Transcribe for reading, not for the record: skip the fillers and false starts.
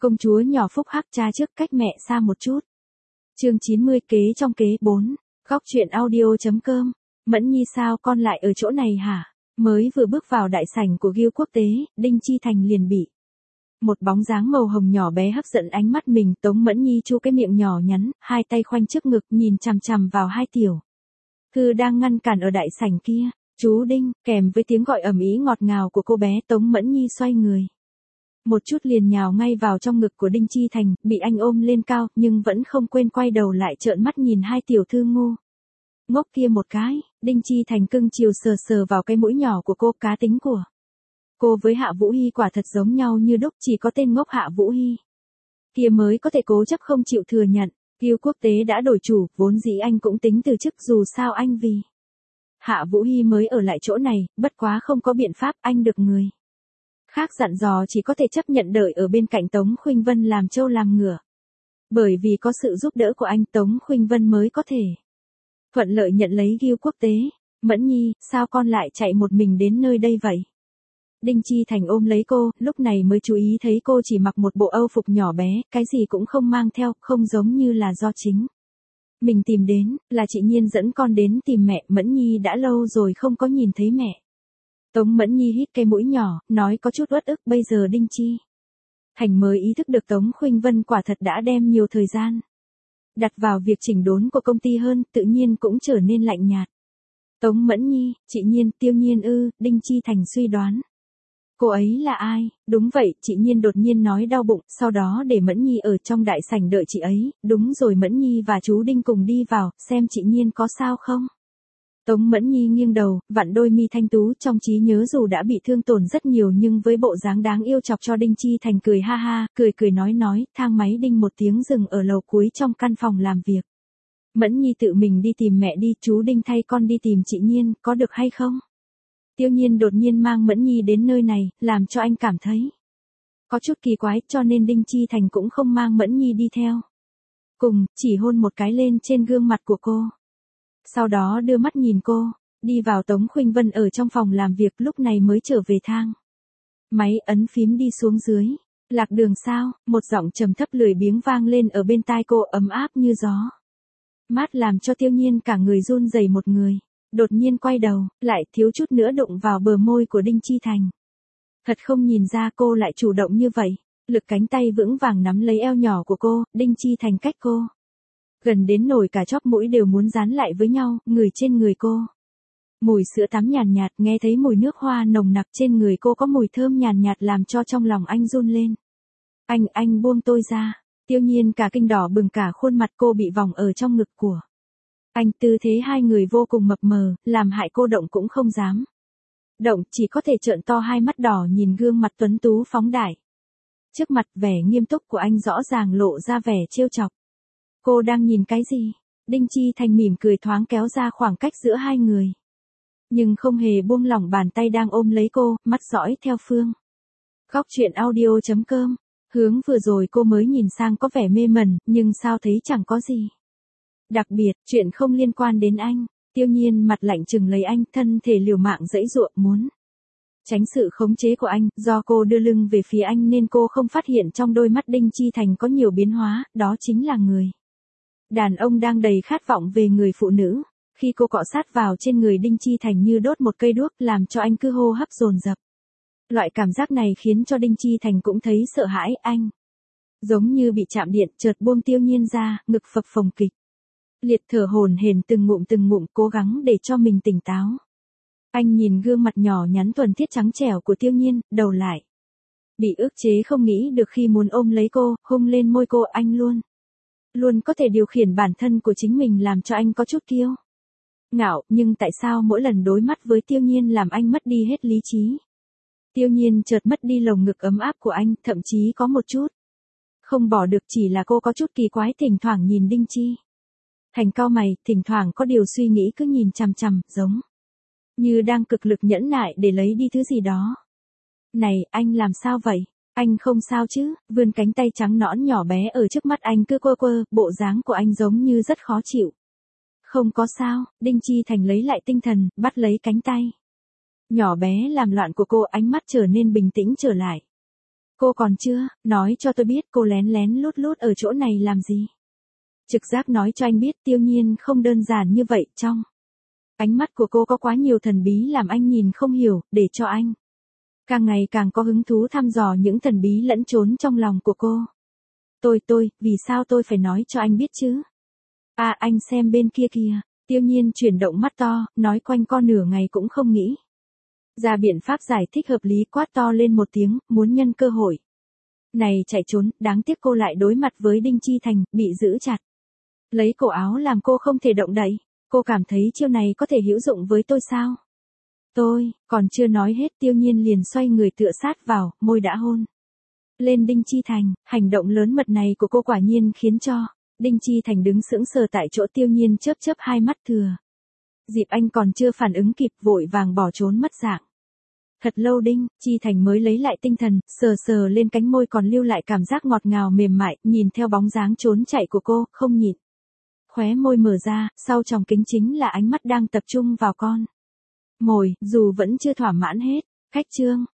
Công chúa nhỏ phúc hắc cha trước cách mẹ xa một chút. Chương 90 kế trong kế 4. Góc truyện audio.com. Mẫn Nhi sao con lại ở chỗ này hả? Mới vừa bước vào đại sảnh của Ghiêu Quốc tế, Đinh Chi Thành liền bị một bóng dáng màu hồng nhỏ bé hấp dẫn ánh mắt mình. Tống Mẫn Nhi chu cái miệng nhỏ nhắn, hai tay khoanh trước ngực nhìn chằm chằm vào hai tiểu thư đang ngăn cản ở đại sảnh kia. Chú Đinh, kèm với tiếng gọi ầm ĩ ngọt ngào của cô bé, Tống Mẫn Nhi xoay người một chút liền nhào ngay vào trong ngực của Đinh Chi Thành, bị anh ôm lên cao, nhưng vẫn không quên quay đầu lại trợn mắt nhìn hai tiểu thư ngu ngốc kia một cái. Đinh Chi Thành cưng chiều sờ sờ vào cái mũi nhỏ của cô. Cá tính của cô với Hạ Vũ Hy quả thật giống nhau như đúc, chỉ có tên ngốc Hạ Vũ Hy kia mới có thể cố chấp không chịu thừa nhận. Ghiêu Quốc tế đã đổi chủ, vốn dĩ anh cũng tính từ chức, dù sao anh vì Hạ Vũ Hy mới ở lại chỗ này, bất quá không có biện pháp, anh được người khác dặn dò chỉ có thể chấp nhận đợi ở bên cạnh Tống Khuynh Vân làm trâu làm ngựa. Bởi vì có sự giúp đỡ của anh, Tống Khuynh Vân mới có thể thuận lợi nhận lấy Ghiêu Quốc tế. Mẫn Nhi, sao con lại chạy một mình đến nơi đây vậy? Đinh Chi Thành ôm lấy cô, lúc này mới chú ý thấy cô chỉ mặc một bộ âu phục nhỏ bé, cái gì cũng không mang theo, không giống như là do chính mình tìm đến, là chị Nhiên dẫn con đến tìm mẹ. Mẫn Nhi đã lâu rồi không có nhìn thấy mẹ. Tống Mẫn Nhi hít cái mũi nhỏ, nói có chút uất ức. Bây giờ Đinh Chi Thành mới ý thức được Tống Khuynh Vân quả thật đã đem nhiều thời gian đặt vào việc chỉnh đốn của công ty hơn, tự nhiên cũng trở nên lạnh nhạt. Tống Mẫn Nhi, chị Nhiên, Tiêu Nhiên ư? Đinh Chi Thành suy đoán. Cô ấy là ai? Đúng vậy, chị Nhiên đột nhiên nói đau bụng, sau đó để Mẫn Nhi ở trong đại sảnh đợi chị ấy. Đúng rồi, Mẫn Nhi và chú Đinh cùng đi vào, xem chị Nhiên có sao không? Tống Mẫn Nhi nghiêng đầu, vặn đôi mi thanh tú, trong trí nhớ dù đã bị thương tổn rất nhiều nhưng với bộ dáng đáng yêu chọc cho Đinh Chi Thành cười ha ha, cười nói, thang máy đinh một tiếng dừng ở lầu cuối trong căn phòng làm việc. Mẫn Nhi tự mình đi tìm mẹ đi, chú Đinh thay con đi tìm chị Nhiên, có được hay không? Tiêu Nhiên đột nhiên mang Mẫn Nhi đến nơi này, làm cho anh cảm thấy có chút kỳ quái, cho nên Đinh Chi Thành cũng không mang Mẫn Nhi đi theo cùng, chỉ hôn một cái lên trên gương mặt của cô. Sau đó đưa mắt nhìn cô, đi vào. Tống Khuynh Vân ở trong phòng làm việc lúc này mới trở về thang máy, ấn phím đi xuống dưới. Lạc đường sao? Một giọng trầm thấp lười biếng vang lên ở bên tai cô, ấm áp như gió mát, làm cho Tiêu Nhiên cả người run rẩy một người. Đột nhiên quay đầu, lại thiếu chút nữa đụng vào bờ môi của Đinh Chi Thành. Thật không nhìn ra cô lại chủ động như vậy. Lực cánh tay vững vàng nắm lấy eo nhỏ của cô. Đinh Chi Thành cách cô gần đến nổi cả chóp mũi đều muốn dán lại với nhau, người trên người cô mùi sữa tắm nhàn nhạt, nghe thấy mùi nước hoa nồng nặc trên người cô có mùi thơm nhàn nhạt làm cho trong lòng anh run lên. Anh buông tôi ra. Tiêu Nhiên cả kinh đỏ bừng cả khuôn mặt, cô bị vòng ở trong ngực của anh, tư thế hai người vô cùng mập mờ, làm hại cô động cũng không dám động, chỉ có thể trợn to hai mắt đỏ nhìn gương mặt tuấn tú phóng đại trước mặt. Vẻ nghiêm túc của anh rõ ràng lộ ra vẻ trêu chọc. Cô đang nhìn cái gì? Đinh Chi Thành mỉm cười thoáng kéo ra khoảng cách giữa hai người, nhưng không hề buông lỏng bàn tay đang ôm lấy cô, mắt dõi theo phương góc truyện audio.com. Hướng vừa rồi cô mới nhìn sang có vẻ mê mẩn, nhưng sao thấy chẳng có gì đặc biệt, chuyện không liên quan đến anh. Tiêu Nhiên mặt lạnh chừng lấy anh, thân thể liều mạng giãy giụa muốn tránh sự khống chế của anh. Do cô đưa lưng về phía anh nên cô không phát hiện trong đôi mắt Đinh Chi Thành có nhiều biến hóa, đó chính là người đàn ông đang đầy khát vọng về người phụ nữ. Khi cô cọ sát vào trên người Đinh Chi Thành như đốt một cây đuốc, làm cho anh cứ hô hấp dồn dập. Loại cảm giác này khiến cho Đinh Chi Thành cũng thấy sợ hãi. Anh giống như bị chạm điện, chợt buông Tiêu Nhiên ra, ngực phập phồng kịch liệt, thở hổn hển từng ngụm, cố gắng để cho mình tỉnh táo. Anh nhìn gương mặt nhỏ nhắn thuần thiết trắng trẻo của Tiêu Nhiên, đầu lại bị ức chế không nghĩ được khi muốn ôm lấy cô, hôn lên môi cô. Anh luôn có thể điều khiển bản thân của chính mình, làm cho anh có chút kiêu ngạo, nhưng tại sao mỗi lần đối mắt với Tiêu Nhiên làm anh mất đi hết lý trí? Tiêu Nhiên chợt mất đi lồng ngực ấm áp của anh, thậm chí có một chút không bỏ được. Chỉ là cô có chút kỳ quái, thỉnh thoảng nhìn Đinh Chi Thành cau mày, thỉnh thoảng có điều suy nghĩ cứ nhìn chằm chằm, giống như đang cực lực nhẫn nại để lấy đi thứ gì đó. Này, anh làm sao vậy? Anh không sao chứ? Vươn cánh tay trắng nõn nhỏ bé ở trước mắt anh cứ quơ, bộ dáng của anh giống như rất khó chịu. Không có sao. Đinh Chi Thành lấy lại tinh thần, bắt lấy cánh tay nhỏ bé làm loạn của cô, ánh mắt trở nên bình tĩnh trở lại. Cô còn chưa, nói cho tôi biết cô lén lén lút lút ở chỗ này làm gì. Trực giác nói cho anh biết Tiêu Nhiên không đơn giản như vậy, trong ánh mắt của cô có quá nhiều thần bí làm anh nhìn không hiểu, để cho anh càng ngày càng có hứng thú thăm dò những thần bí lẫn trốn trong lòng của cô. Vì sao tôi phải nói cho anh biết chứ? À, anh xem bên kia kìa. Tiêu Nhiên chuyển động mắt to, nói quanh co nửa ngày cũng không nghĩ ra biện pháp giải thích hợp lý, quát to lên một tiếng, muốn nhân cơ hội này chạy trốn, đáng tiếc cô lại đối mặt với Đinh Chi Thành, bị giữ chặt. Lấy cổ áo làm cô không thể động đậy. Cô cảm thấy chiêu này có thể hữu dụng với tôi sao? Tôi, còn chưa nói hết Tiêu Nhiên liền xoay người tựa sát vào, môi đã hôn lên Đinh Chi Thành. Hành động lớn mật này của cô quả nhiên khiến cho Đinh Chi Thành đứng sững sờ tại chỗ. Tiêu Nhiên chớp chớp hai mắt thừa dịp anh còn chưa phản ứng kịp, vội vàng bỏ trốn mất dạng. Thật lâu Đinh Chi Thành mới lấy lại tinh thần, sờ sờ lên cánh môi còn lưu lại cảm giác ngọt ngào mềm mại, nhìn theo bóng dáng trốn chạy của cô, không nhịn khóe môi mở ra, sau tròng kính chính là ánh mắt đang tập trung vào con mồi, dù vẫn chưa thỏa mãn hết. Khách trương